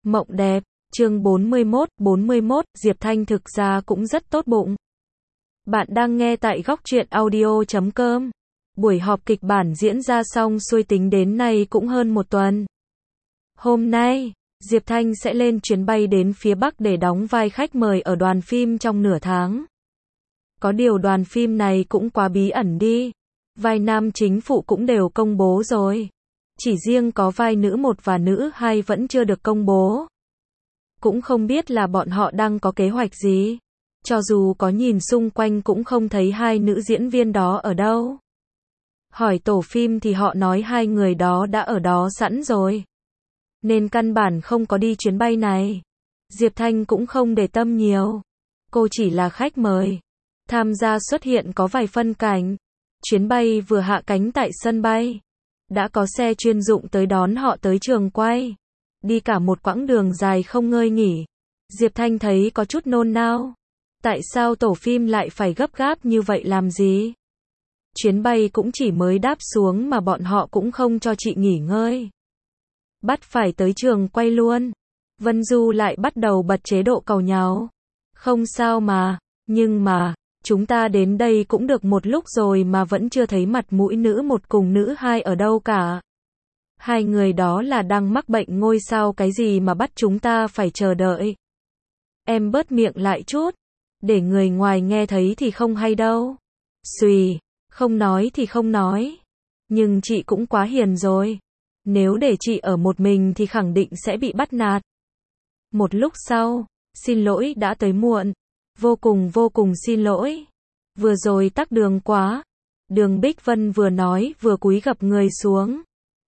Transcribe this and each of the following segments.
Mộng đẹp, chương 41, Diệp Thanh thực ra cũng rất tốt bụng. Bạn đang nghe tại góc truyện audio.com. Buổi họp kịch bản diễn ra xong xuôi tính đến nay cũng hơn một tuần. Hôm nay, Diệp Thanh sẽ lên chuyến bay đến phía Bắc để đóng vai khách mời ở đoàn phim trong nửa tháng. Có điều đoàn phim này cũng quá bí ẩn đi. Vai nam chính phụ cũng đều công bố rồi. Chỉ riêng có vai nữ 1 và nữ 2 vẫn chưa được công bố. Cũng không biết là bọn họ đang có kế hoạch gì. Cho dù có nhìn xung quanh cũng không thấy hai nữ diễn viên đó ở đâu. Hỏi tổ phim thì họ nói hai người đó đã ở đó sẵn rồi. Nên căn bản không có đi chuyến bay này. Diệp Thanh cũng không để tâm nhiều. Cô chỉ là khách mời. Tham gia xuất hiện có vài phân cảnh. Chuyến bay vừa hạ cánh tại sân bay. Đã có xe chuyên dụng tới đón họ tới trường quay. Đi cả một quãng đường dài không ngơi nghỉ. Diệp Thanh thấy có chút nôn nao. Tại sao tổ phim lại phải gấp gáp như vậy làm gì? Chuyến bay cũng chỉ mới đáp xuống mà bọn họ cũng không cho chị nghỉ ngơi. Bắt phải tới trường quay luôn. Vân Du lại bắt đầu bật chế độ cầu nháo. Không sao mà, nhưng mà, chúng ta đến đây cũng được một lúc rồi mà vẫn chưa thấy mặt mũi nữ 1 cùng nữ 2 ở đâu cả. Hai người đó là đang mắc bệnh ngôi sao cái gì mà bắt chúng ta phải chờ đợi. Em bớt miệng lại chút. Để người ngoài nghe thấy thì không hay đâu. Xùy, không nói thì không nói. Nhưng chị cũng quá hiền rồi. Nếu để chị ở một mình thì khẳng định sẽ bị bắt nạt. Một lúc sau, xin lỗi đã tới muộn. Vô cùng xin lỗi. Vừa rồi tắc đường quá. Đường Bích Vân vừa nói vừa cúi gập người xuống.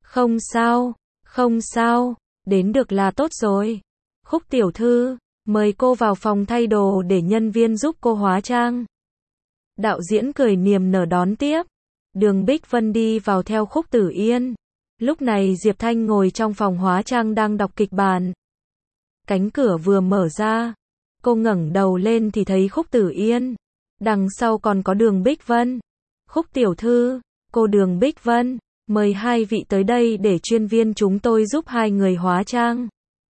Không sao, đến được là tốt rồi. Khúc tiểu thư, mời cô vào phòng thay đồ để nhân viên giúp cô hóa trang. Đạo diễn cười niềm nở đón tiếp. Đường Bích Vân đi vào theo Khúc Tử Yên. Lúc này Diệp Thanh ngồi trong phòng hóa trang đang đọc kịch bản. Cánh cửa vừa mở ra. Cô ngẩng đầu lên thì thấy Khúc Tử Yên. Đằng sau còn có Đường Bích Vân. Khúc tiểu thư, cô Đường Bích Vân, mời hai vị tới đây để chuyên viên chúng tôi giúp hai người hóa trang.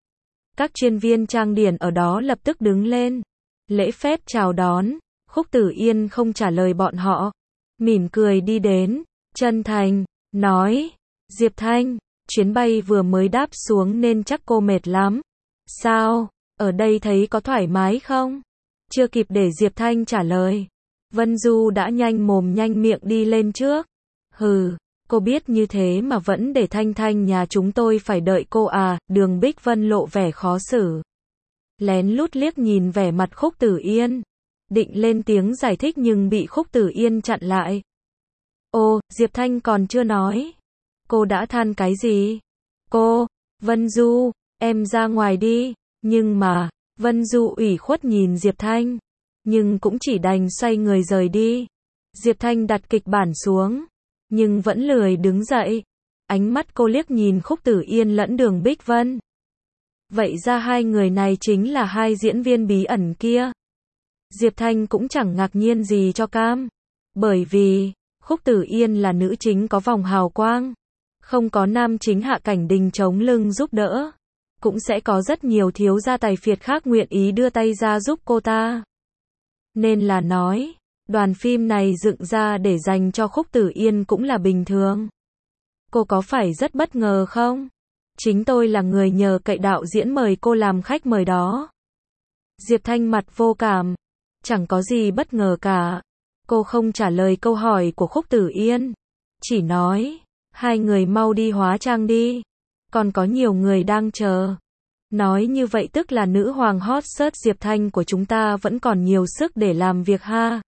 Các chuyên viên trang điểm ở đó lập tức đứng lên. Lễ phép chào đón. Khúc Tử Yên không trả lời bọn họ. Mỉm cười đi đến. Chân thành, nói. Diệp Thanh, chuyến bay vừa mới đáp xuống nên chắc cô mệt lắm. Sao, ở đây thấy có thoải mái không? Chưa kịp để Diệp Thanh trả lời. Vân Du đã nhanh mồm nhanh miệng đi lên trước. Hừ, cô biết như thế mà vẫn để Thanh Thanh nhà chúng tôi phải đợi cô à? Đường Bích Vân lộ vẻ khó xử. Lén lút liếc nhìn vẻ mặt Khúc Tử Yên. Định lên tiếng giải thích nhưng bị Khúc Tử Yên chặn lại. Ô, Diệp Thanh còn chưa nói. Cô đã than cái gì? Cô, Vân Du, em ra ngoài đi. Nhưng mà, Vân Du ủy khuất nhìn Diệp Thanh. Nhưng cũng chỉ đành xoay người rời đi. Diệp Thanh đặt kịch bản xuống. Nhưng vẫn lười đứng dậy. Ánh mắt cô liếc nhìn Khúc Tử Yên lẫn Đường Bích Vân. Vậy ra hai người này chính là hai diễn viên bí ẩn kia. Diệp Thanh cũng chẳng ngạc nhiên gì cho cam. Bởi vì, Khúc Tử Yên là nữ chính có vòng hào quang. Không có nam chính Hạ Cảnh Đình chống lưng giúp đỡ. Cũng sẽ có rất nhiều thiếu gia tài phiệt khác nguyện ý đưa tay ra giúp cô ta. Nên là nói, đoàn phim này dựng ra để dành cho Khúc Tử Yên cũng là bình thường. Cô có phải rất bất ngờ không? Chính tôi là người nhờ cậy đạo diễn mời cô làm khách mời đó. Diệp Thanh mặt vô cảm. Chẳng có gì bất ngờ cả. Cô không trả lời câu hỏi của Khúc Tử Yên. Chỉ nói, hai người mau đi hóa trang đi. Còn có nhiều người đang chờ. Nói như vậy tức là nữ hoàng hot search Diệp Thanh của chúng ta vẫn còn nhiều sức để làm việc ha.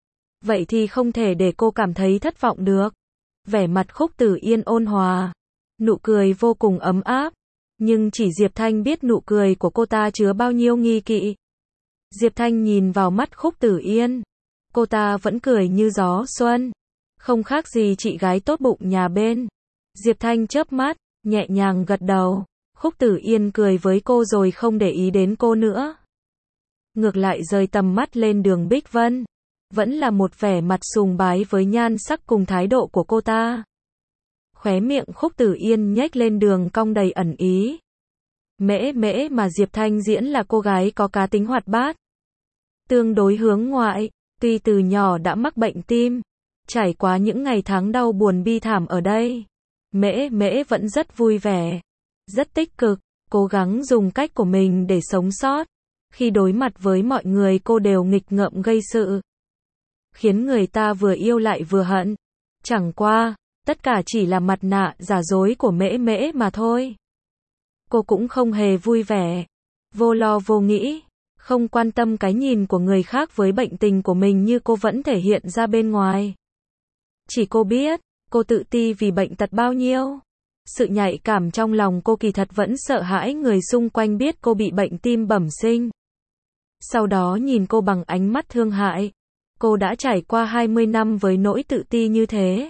Vậy thì không thể để cô cảm thấy thất vọng được. Vẻ mặt Khúc Tử Yên ôn hòa. Nụ cười vô cùng ấm áp. Nhưng chỉ Diệp Thanh biết nụ cười của cô ta chứa bao nhiêu nghi kỵ. Diệp Thanh nhìn vào mắt Khúc Tử Yên. Cô ta vẫn cười như gió xuân. Không khác gì chị gái tốt bụng nhà bên. Diệp Thanh chớp mắt, nhẹ nhàng gật đầu. Khúc Tử Yên cười với cô rồi không để ý đến cô nữa. Ngược lại rời tầm mắt lên Đường Bích Vân. Vẫn là một vẻ mặt sùng bái với nhan sắc cùng thái độ của cô ta. Khóe miệng Khúc Tử Yên nhếch lên đường cong đầy ẩn ý. Mễ Mễ mà Diệp Thanh diễn là cô gái có cá tính hoạt bát, tương đối hướng ngoại, tuy từ nhỏ đã mắc bệnh tim, trải qua những ngày tháng đau buồn bi thảm ở đây, Mễ Mễ vẫn rất vui vẻ, rất tích cực, cố gắng dùng cách của mình để sống sót. Khi đối mặt với mọi người cô đều nghịch ngợm gây sự, khiến người ta vừa yêu lại vừa hận. Chẳng qua, tất cả chỉ là mặt nạ giả dối của Mễ Mễ mà thôi. Cô cũng không hề vui vẻ, vô lo vô nghĩ, không quan tâm cái nhìn của người khác với bệnh tình của mình như cô vẫn thể hiện ra bên ngoài. Chỉ cô biết, cô tự ti vì bệnh tật bao nhiêu. Sự nhạy cảm trong lòng cô kỳ thật vẫn sợ hãi người xung quanh biết cô bị bệnh tim bẩm sinh. Sau đó nhìn cô bằng ánh mắt thương hại. Cô đã trải qua 20 năm với nỗi tự ti như thế.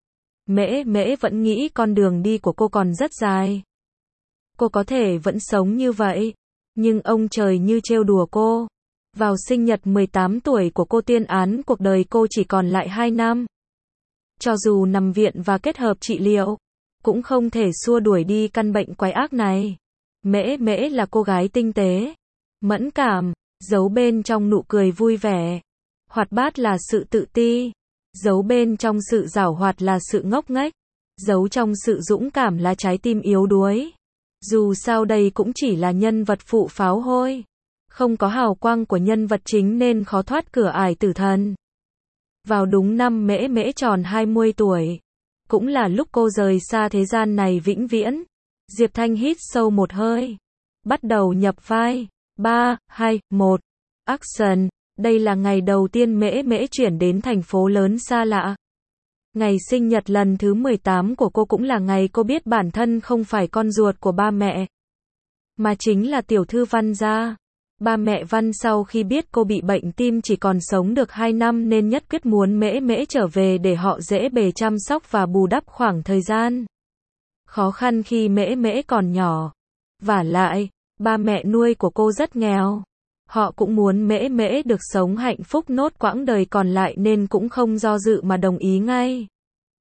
Mễ Mễ vẫn nghĩ con đường đi của cô còn rất dài. Cô có thể vẫn sống như vậy, nhưng ông trời như trêu đùa cô. Vào sinh nhật 18 tuổi của cô tuyên án cuộc đời cô chỉ còn lại 2 năm. Cho dù nằm viện và kết hợp trị liệu, cũng không thể xua đuổi đi căn bệnh quái ác này. Mễ Mễ là cô gái tinh tế, mẫn cảm, giấu bên trong nụ cười vui vẻ. Hoạt bát là sự tự ti, giấu bên trong sự giảo hoạt là sự ngốc nghếch, giấu trong sự dũng cảm là trái tim yếu đuối. Dù sao đây cũng chỉ là nhân vật phụ pháo hôi, không có hào quang của nhân vật chính nên khó thoát cửa ải tử thần. Vào đúng năm Mễ Mễ tròn 20 tuổi, cũng là lúc cô rời xa thế gian này vĩnh viễn. Diệp Thanh hít sâu một hơi, bắt đầu nhập vai. 3, 2, 1, action. Đây là ngày đầu tiên Mễ Mễ chuyển đến thành phố lớn xa lạ. Ngày sinh nhật lần thứ 18 của cô cũng là ngày cô biết bản thân không phải con ruột của ba mẹ, mà chính là tiểu thư Văn gia. Ba mẹ Văn sau khi biết cô bị bệnh tim chỉ còn sống được 2 năm nên nhất quyết muốn Mễ Mễ trở về để họ dễ bề chăm sóc và bù đắp khoảng thời gian khó khăn khi Mễ Mễ còn nhỏ. Vả lại, ba mẹ nuôi của cô rất nghèo. Họ cũng muốn Mễ Mễ được sống hạnh phúc nốt quãng đời còn lại nên cũng không do dự mà đồng ý ngay.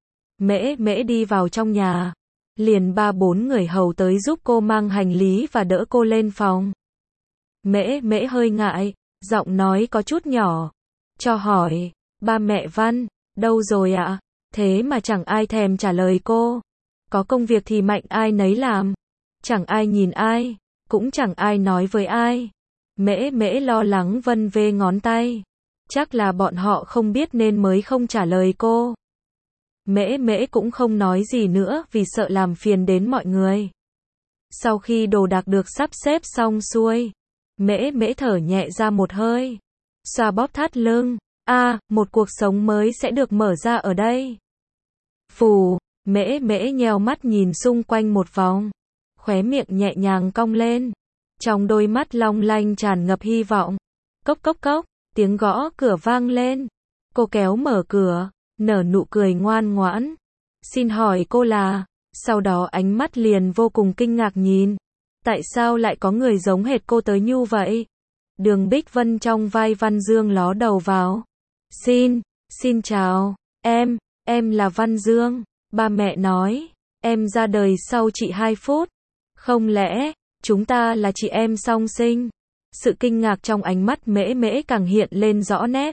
Mễ Mễ đi vào trong nhà, liền 3-4 người hầu tới giúp cô mang hành lý và đỡ cô lên phòng. Mễ Mễ hơi ngại, giọng nói có chút nhỏ, cho hỏi, ba mẹ Văn, đâu rồi ạ? Thế mà chẳng ai thèm trả lời cô. Có công việc thì mạnh ai nấy làm. Chẳng ai nhìn ai, cũng chẳng ai nói với ai. Mễ Mễ lo lắng vân vê ngón tay. Chắc là bọn họ không biết nên mới không trả lời cô. Mễ Mễ cũng không nói gì nữa vì sợ làm phiền đến mọi người. Sau khi đồ đạc được sắp xếp xong xuôi, Mễ Mễ thở nhẹ ra một hơi, xoa bóp thắt lưng. Một cuộc sống mới sẽ được mở ra ở đây. Phù, Mễ Mễ nheo mắt nhìn xung quanh một vòng, khóe miệng nhẹ nhàng cong lên, trong đôi mắt long lanh tràn ngập hy vọng. Cốc cốc cốc, tiếng gõ cửa vang lên. Cô kéo mở cửa, nở nụ cười ngoan ngoãn. Xin hỏi cô là... Sau đó ánh mắt liền vô cùng kinh ngạc nhìn. Tại sao lại có người giống hệt cô tới Nhu vậy? Đường Bích Vân trong vai Văn Dương ló đầu vào. Xin chào, em là Văn Dương. Ba mẹ nói, em ra đời sau chị 2 phút. Không lẽ, chúng ta là chị em song sinh? Sự kinh ngạc trong ánh mắt Mễ Mễ càng hiện lên rõ nét.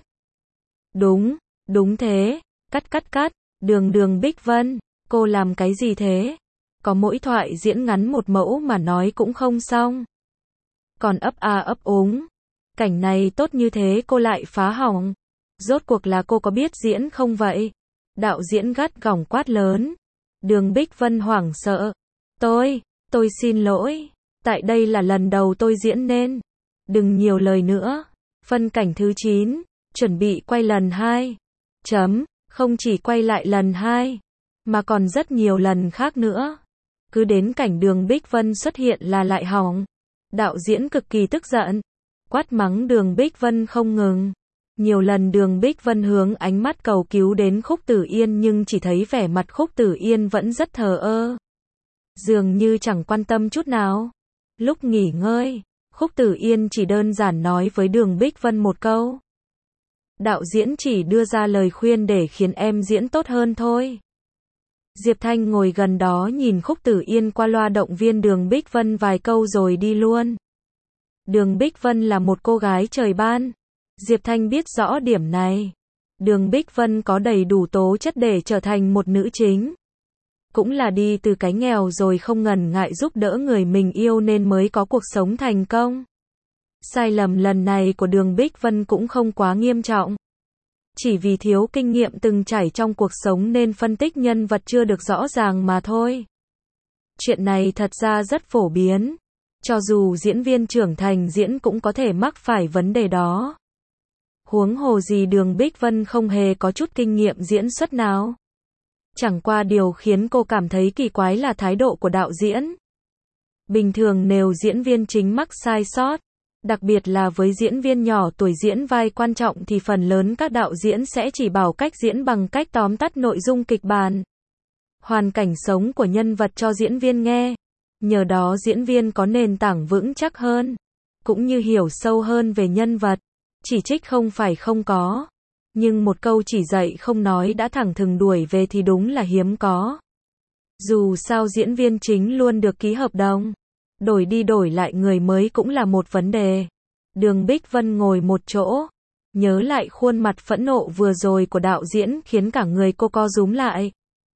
Đúng thế, cắt, Đường Bích Vân, cô làm cái gì thế? Có mỗi thoại diễn ngắn một mẫu mà nói cũng không xong. Còn ấp úng. Cảnh này tốt như thế cô lại phá hỏng. Rốt cuộc là cô có biết diễn không vậy? Đạo diễn gắt gỏng quát lớn. Đường Bích Vân hoảng sợ. Tôi xin lỗi. Tại đây là lần đầu tôi diễn nên. Đừng nhiều lời nữa. Phân cảnh thứ 9. Chuẩn bị quay lần 2. Không chỉ quay lại lần 2. Mà còn rất nhiều lần khác nữa. Cứ đến cảnh Đường Bích Vân xuất hiện là lại hỏng. Đạo diễn cực kỳ tức giận. Quát mắng Đường Bích Vân không ngừng. Nhiều lần Đường Bích Vân hướng ánh mắt cầu cứu đến Khúc Tử Yên nhưng chỉ thấy vẻ mặt Khúc Tử Yên vẫn rất thờ ơ. Dường như chẳng quan tâm chút nào. Lúc nghỉ ngơi, Khúc Tử Yên chỉ đơn giản nói với Đường Bích Vân một câu. Đạo diễn chỉ đưa ra lời khuyên để khiến em diễn tốt hơn thôi. Diệp Thanh ngồi gần đó nhìn Khúc Tử Yên qua loa động viên Đường Bích Vân vài câu rồi đi luôn. Đường Bích Vân là một cô gái trời ban. Diệp Thanh biết rõ điểm này. Đường Bích Vân có đầy đủ tố chất để trở thành một nữ chính. Cũng là đi từ cái nghèo rồi không ngần ngại giúp đỡ người mình yêu nên mới có cuộc sống thành công. Sai lầm lần này của Đường Bích Vân cũng không quá nghiêm trọng. Chỉ vì thiếu kinh nghiệm từng trải trong cuộc sống nên phân tích nhân vật chưa được rõ ràng mà thôi. Chuyện này thật ra rất phổ biến. Cho dù diễn viên trưởng thành diễn cũng có thể mắc phải vấn đề đó. Huống hồ gì Đường Bích Vân không hề có chút kinh nghiệm diễn xuất nào. Chẳng qua điều khiến cô cảm thấy kỳ quái là thái độ của đạo diễn. Bình thường nếu diễn viên chính mắc sai sót, đặc biệt là với diễn viên nhỏ tuổi diễn vai quan trọng thì phần lớn các đạo diễn sẽ chỉ bảo cách diễn bằng cách tóm tắt nội dung kịch bản, hoàn cảnh sống của nhân vật cho diễn viên nghe. Nhờ đó diễn viên có nền tảng vững chắc hơn, cũng như hiểu sâu hơn về nhân vật. Chỉ trích không phải không có, nhưng một câu chỉ dạy không nói đã thẳng thừng đuổi về thì đúng là hiếm có. Dù sao diễn viên chính luôn được ký hợp đồng, đổi đi đổi lại người mới cũng là một vấn đề. Đường Bích Vân ngồi một chỗ, nhớ lại khuôn mặt phẫn nộ vừa rồi của đạo diễn khiến cả người cô co rúm lại.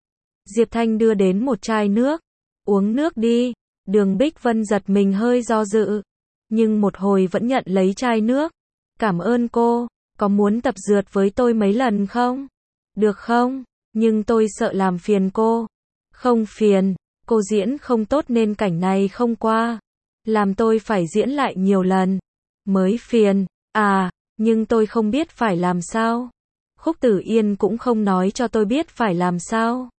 Diệp Thanh đưa đến một chai nước, uống nước đi. Đường Bích Vân giật mình hơi do dự, nhưng một hồi vẫn nhận lấy chai nước. Cảm ơn cô, có muốn tập dượt với tôi mấy lần không? Được không? Nhưng tôi sợ làm phiền cô. Không phiền, cô diễn không tốt nên cảnh này không qua. Làm tôi phải diễn lại nhiều lần. Mới phiền, à, nhưng tôi không biết phải làm sao. Khúc Tử Yên cũng không nói cho tôi biết phải làm sao.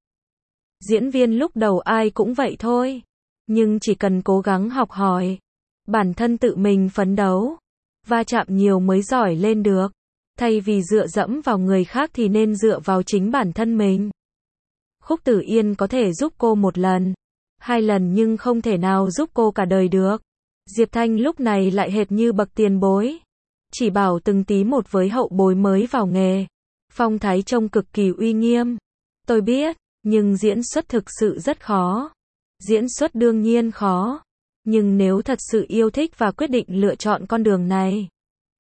Diễn viên lúc đầu ai cũng vậy thôi. Nhưng chỉ cần cố gắng học hỏi, bản thân tự mình phấn đấu, va chạm nhiều mới giỏi lên được. Thay vì dựa dẫm vào người khác thì nên dựa vào chính bản thân mình. Khúc Tử Yên có thể giúp cô một lần, 2 lần nhưng không thể nào giúp cô cả đời được. Diệp Thanh lúc này lại hệt như bậc tiền bối, chỉ bảo từng tí một với hậu bối mới vào nghề. Phong thái trông cực kỳ uy nghiêm. Tôi biết, nhưng diễn xuất thực sự rất khó. Diễn xuất đương nhiên khó, nhưng nếu thật sự yêu thích và quyết định lựa chọn con đường này,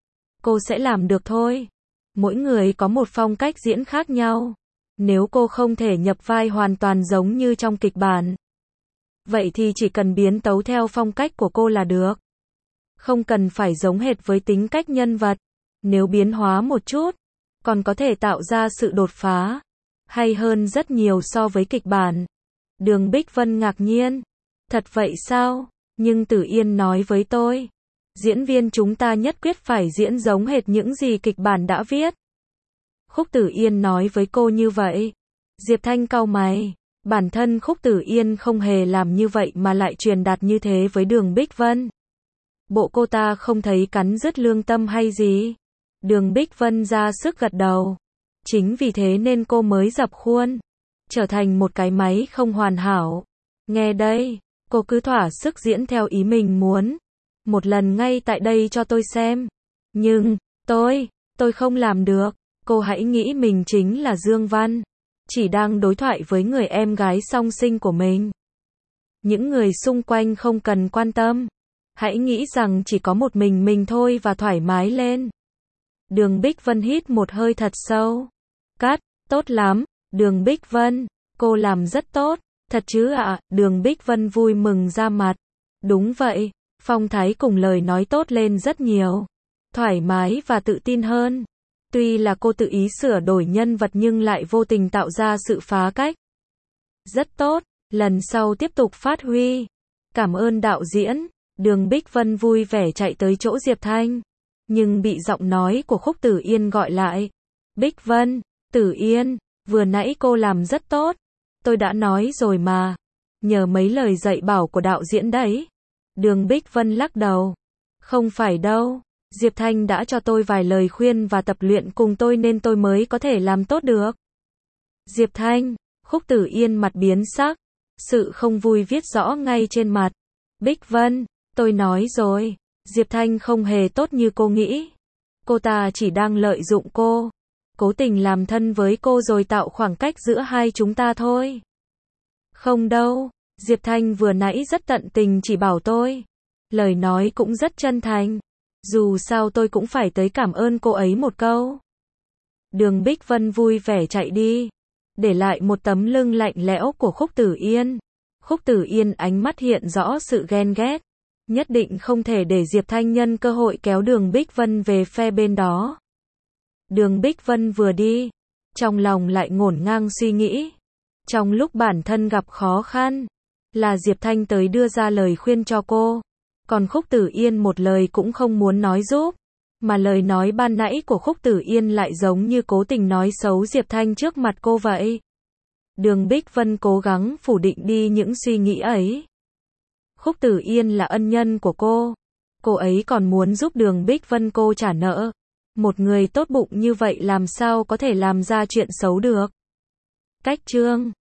cô sẽ làm được thôi. Mỗi người có một phong cách diễn khác nhau. Nếu cô không thể nhập vai hoàn toàn giống như trong kịch bản, vậy thì chỉ cần biến tấu theo phong cách của cô là được. Không cần phải giống hệt với tính cách nhân vật. Nếu biến hóa một chút, còn có thể tạo ra sự đột phá, hay hơn rất nhiều so với kịch bản. Đường Bích Vân ngạc nhiên. Thật vậy sao? Nhưng Tử Yên nói với tôi, diễn viên chúng ta nhất quyết phải diễn giống hệt những gì kịch bản đã viết. Khúc Tử Yên nói với cô như vậy. Diệp Thanh cau mày. Bản thân Khúc Tử Yên không hề làm như vậy mà lại truyền đạt như thế với Đường Bích Vân. Bộ cô ta không thấy cắn rứt lương tâm hay gì? Đường Bích Vân ra sức gật đầu. Chính vì thế nên cô mới dập khuôn, trở thành một cái máy không hoàn hảo. Nghe đây, cô cứ thỏa sức diễn theo ý mình muốn. Một lần ngay tại đây cho tôi xem. Nhưng, tôi không làm được. Cô hãy nghĩ mình chính là Dương Văn, chỉ đang đối thoại với người em gái song sinh của mình. Những người xung quanh không cần quan tâm. Hãy nghĩ rằng chỉ có một mình thôi và thoải mái lên. Đường Bích Vân hít một hơi thật sâu. Cắt, tốt lắm, Đường Bích Vân, cô làm rất tốt, thật chứ ạ? Đường Bích Vân vui mừng ra mặt. Đúng vậy, phong thái cùng lời nói tốt lên rất nhiều. Thoải mái và tự tin hơn. Tuy là cô tự ý sửa đổi nhân vật nhưng lại vô tình tạo ra sự phá cách. Rất tốt, lần sau tiếp tục phát huy. Cảm ơn đạo diễn. Đường Bích Vân vui vẻ chạy tới chỗ Diệp Thanh, nhưng bị giọng nói của Khúc Tử Yên gọi lại. Bích Vân, Tử Yên, vừa nãy cô làm rất tốt. Tôi đã nói rồi mà. Nhờ mấy lời dạy bảo của đạo diễn đấy. Đường Bích Vân lắc đầu. Không phải đâu. Diệp Thanh đã cho tôi vài lời khuyên và tập luyện cùng tôi nên tôi mới có thể làm tốt được. Diệp Thanh, Khúc Tử Yên mặt biến sắc. Sự không vui viết rõ ngay trên mặt. Bích Vân, tôi nói rồi. Diệp Thanh không hề tốt như cô nghĩ. Cô ta chỉ đang lợi dụng cô, cố tình làm thân với cô rồi tạo khoảng cách giữa hai chúng ta thôi. Không đâu, Diệp Thanh vừa nãy rất tận tình chỉ bảo tôi. Lời nói cũng rất chân thành. Dù sao tôi cũng phải tới cảm ơn cô ấy một câu. Đường Bích Vân vui vẻ chạy đi, để lại một tấm lưng lạnh lẽo của Khúc Tử Yên. Khúc Tử Yên ánh mắt hiện rõ sự ghen ghét. Nhất định không thể để Diệp Thanh nhân cơ hội kéo Đường Bích Vân về phe bên đó. Đường Bích Vân vừa đi, trong lòng lại ngổn ngang suy nghĩ. Trong lúc bản thân gặp khó khăn, là Diệp Thanh tới đưa ra lời khuyên cho cô. Còn Khúc Tử Yên một lời cũng không muốn nói giúp. Mà lời nói ban nãy của Khúc Tử Yên lại giống như cố tình nói xấu Diệp Thanh trước mặt cô vậy. Đường Bích Vân cố gắng phủ định đi những suy nghĩ ấy. Khúc Tử Yên là ân nhân của cô ấy còn muốn giúp Đường Bích Vân cô trả nợ. Một người tốt bụng như vậy làm sao có thể làm ra chuyện xấu được. Cách chương